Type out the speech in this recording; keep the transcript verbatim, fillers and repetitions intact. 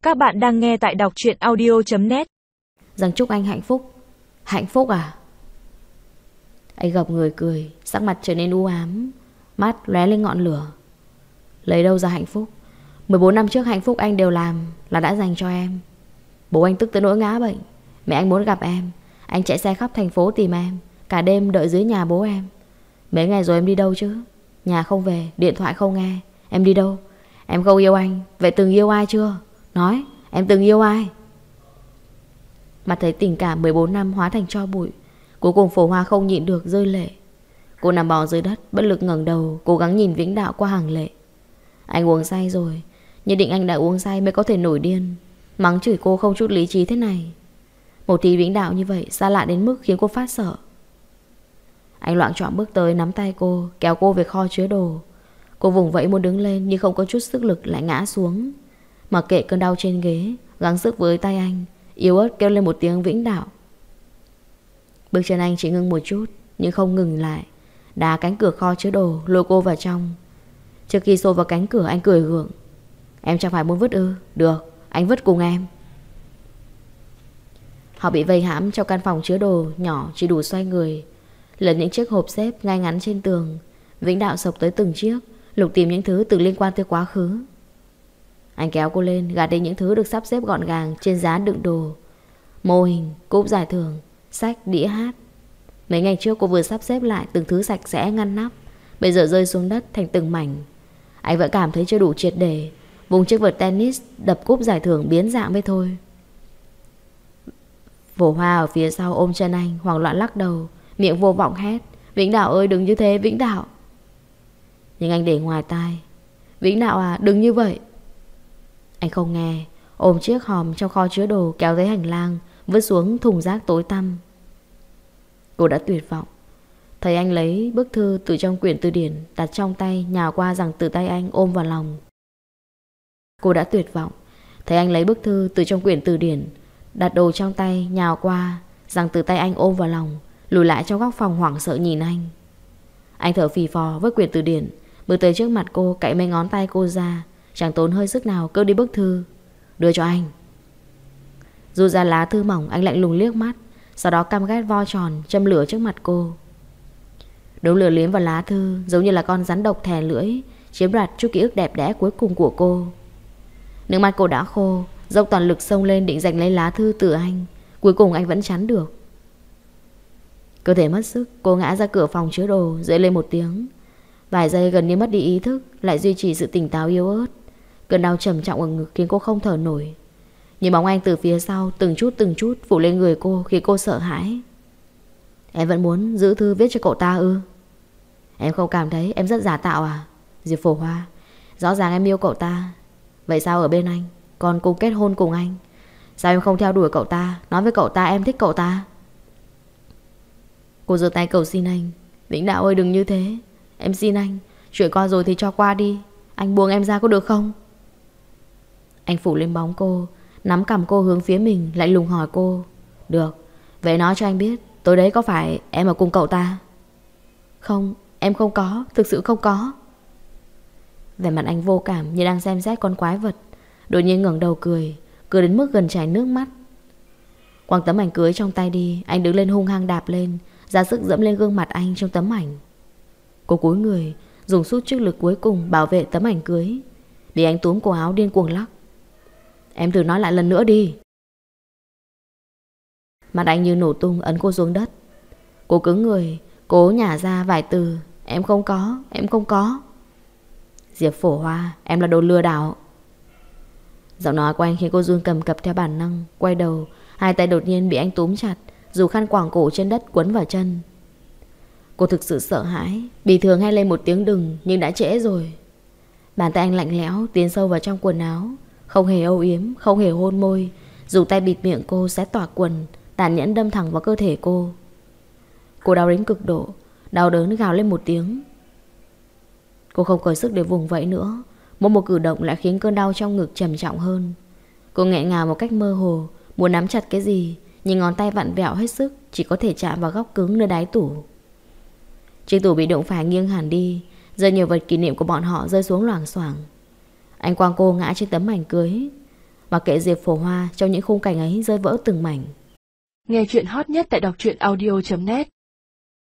Các bạn đang nghe tại đọc truyện audio chấm net. Rằng chúc anh hạnh phúc. Hạnh phúc à? Anh gập người cười, sắc mặt trở nên u ám, mắt lóe lên ngọn lửa. Lấy đâu ra hạnh phúc? mười bốn năm trước hạnh phúc anh đều làm là đã dành cho em. Bố anh tức tới nỗi ngã bệnh, mẹ anh muốn gặp em, anh chạy xe khắp thành phố tìm em, cả đêm đợi dưới nhà bố em. Mấy ngày rồi em đi đâu chứ? Nhà không về, điện thoại không nghe. Em đi đâu? Em không yêu anh, vậy từng yêu ai chưa? Nói, em từng yêu ai? Mặt thấy tình cảm mười bốn năm hóa thành tro bụi, cuối cùng Phổ Hoa không nhịn được rơi lệ. Cô nằm bò dưới đất, bất lực ngẩng đầu, cố gắng nhìn Vĩnh Đạo qua hàng lệ. Anh uống say rồi, nhất định anh đã uống say mới có thể nổi điên, mắng chửi cô không chút lý trí thế này. Một tí Vĩnh Đạo như vậy xa lạ đến mức khiến cô phát sợ. Anh loạng choạng bước tới nắm tay cô, kéo cô về kho chứa đồ. Cô vùng vẫy muốn đứng lên nhưng không có chút sức lực lại ngã xuống. Mặc kệ cơn đau trên ghế, gắng sức với tay anh, yếu ớt kêu lên một tiếng Vĩnh Đạo. Bước chân anh chỉ ngưng một chút nhưng không ngừng lại, đá cánh cửa kho chứa đồ lôi cô vào trong. Trước khi xô vào cánh cửa anh cười gượng. Em chẳng phải muốn vứt ư? Được, anh vứt cùng em. Họ bị vây hãm trong căn phòng chứa đồ nhỏ chỉ đủ xoay người, lật những chiếc hộp xếp ngay ngắn trên tường. Vĩnh Đạo sộc tới từng chiếc, lục tìm những thứ từng liên quan tới quá khứ. Anh kéo cô lên, gạt đi những thứ được sắp xếp gọn gàng trên giá đựng đồ. Mô hình, cúp giải thưởng, sách, đĩa hát. Mấy ngày trước cô vừa sắp xếp lại từng thứ sạch sẽ ngăn nắp, bây giờ rơi xuống đất thành từng mảnh. Anh vẫn cảm thấy chưa đủ triệt để, vùng chiếc vợt tennis đập cúp giải thưởng biến dạng với thôi. Phổ Hoa ở phía sau ôm chân anh, hoảng loạn lắc đầu, miệng vô vọng hét. Vĩnh Đạo ơi, đừng như thế Vĩnh Đạo. Nhưng anh để ngoài tai. Vĩnh Đạo à, đừng như vậy. Anh không nghe, ôm chiếc hòm trong kho chứa đồ kéo tới hành lang, vứt xuống thùng rác tối tăm. Cô đã tuyệt vọng. Thấy anh lấy bức thư từ trong quyển từ điển đặt trong tay, nhào qua giằng từ tay anh ôm vào lòng. Cô đã tuyệt vọng. Thấy anh lấy bức thư từ trong quyển từ điển đặt đồ trong tay, nhào qua giằng từ tay anh ôm vào lòng, lùi lại trong góc phòng hoảng sợ nhìn anh. Anh thở phì phò với quyển từ điển, bước tới trước mặt cô, cạy mấy ngón tay cô ra, chẳng tốn hơi sức nào cướp đi bức thư. Đưa cho anh. Rút ra lá thư mỏng, anh lạnh lùng liếc mắt, sau đó căm ghét vo tròn châm lửa trước mặt cô. Đống lửa liếm vào lá thư giống như là con rắn độc thè lưỡi, chiếm đoạt chút ký ức đẹp đẽ cuối cùng của cô. Nước mắt cô đã khô, dốc toàn lực xông lên định giành lấy lá thư từ anh. Cuối cùng anh vẫn chắn được. Cơ thể mất sức, cô ngã ra cửa phòng chứa đồ, rơi lên một tiếng. Vài giây gần như mất đi ý thức, lại duy trì sự tỉnh táo yếu ớt. Cơn đau trầm trọng ở ngực khiến cô không thở nổi. Nhìn bóng anh từ phía sau từng chút từng chút phủ lên người cô khiến cô sợ hãi. Em vẫn muốn giữ thư viết cho cậu ta ư? Em không cảm thấy em rất giả tạo à? Diệp Phổ Hoa, rõ ràng em yêu cậu ta, vậy sao ở bên anh còn cùng kết hôn cùng anh? Sao em không theo đuổi cậu ta, nói với cậu ta em thích cậu ta? Cô giơ tay cầu xin anh. Vĩnh Đạo ơi, đừng như thế. Em xin anh, chuyện qua rồi thì cho qua đi. Anh buông em ra có được không? Anh phủ lên bóng cô, nắm cằm cô hướng phía mình, lạnh lùng hỏi cô. Được, vậy nói cho anh biết, tối đấy có phải em ở cùng cậu ta? Không, em không có, thực sự không có. Vẻ mặt anh vô cảm như đang xem xét con quái vật. Đột nhiên ngẩng đầu cười, cười đến mức gần chảy nước mắt. Quăng tấm ảnh cưới trong tay đi, anh đứng lên hung hăng đạp lên, ra sức dẫm lên gương mặt anh trong tấm ảnh. Cô cúi người, dùng chút sức lực cuối cùng bảo vệ tấm ảnh cưới, bị anh túm cổ áo điên cuồng lắc. Em thử nói lại lần nữa đi. Mặt anh như nổ tung, ấn cô xuống đất. Cô cứng người, cố nhả ra vài từ. Em không có, em không có. Diệp Phổ Hoa, em là đồ lừa đảo. Giọng nói của anh khiến cô run cầm cập theo bản năng. Quay đầu, hai tay đột nhiên bị anh túm chặt, dù khăn quàng cổ trên đất quấn vào chân. Cô thực sự sợ hãi, bị thường hay lên một tiếng đừng, nhưng đã trễ rồi. Bàn tay anh lạnh lẽo tiến sâu vào trong quần áo, không hề âu yếm, không hề hôn môi, dùng tay bịt miệng cô xé toạc quần, tàn nhẫn đâm thẳng vào cơ thể cô. Cô đau đến cực độ, đau đớn gào lên một tiếng. Cô không có sức để vùng vẫy nữa, mỗi một cử động lại khiến cơn đau trong ngực trầm trọng hơn. Cô nghẹn ngào một cách mơ hồ, muốn nắm chặt cái gì, nhưng ngón tay vặn vẹo hết sức, chỉ có thể chạm vào góc cứng nơi đáy tủ. Chiếc tủ bị đụng phải nghiêng hẳn đi, rất nhiều vật kỷ niệm của bọn họ rơi xuống loảng xoảng. Anh quăng cô ngã trên tấm ảnh cưới. Và kệ Diệp Phổ Hoa trong những khung cảnh ấy rơi vỡ từng mảnh. Nghe chuyện hot nhất tại đọc truyện audio chấm net.